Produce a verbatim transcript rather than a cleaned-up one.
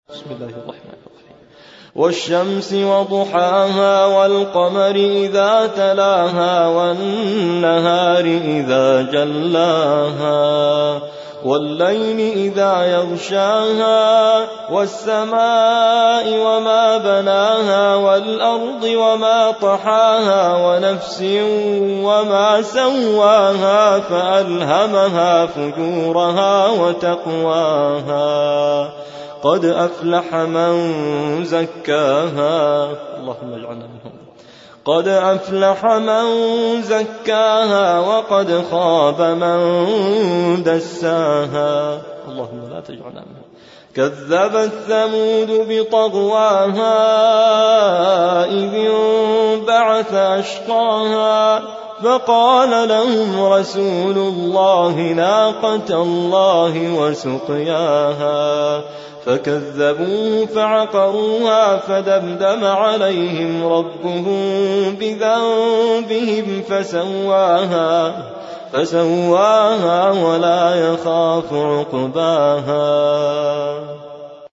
بسم الله الرحمن الرحيم. والشمس وضحاها والقمر إذا تلاها والنهار إذا جلاها والليل إذا يغشاها والسماء وما بناها والأرض وما طحاها ونفس وما سواها فألهمها فجورها وتقواها قد أفلح من زكاها اللهم اجعلنا منهم قد أفلح من زكاها وقد خاب من دساها اللهم لا تجعلنا منهم كذبت ثمود بطغواها إذ انبعث أشقاها فقال لهم رسول الله ناقة الله وسقياها فكذبوه فعقروها فدمدم عليهم ربهم بذنبهم فسواها فسواها ولا يخاف عقباها.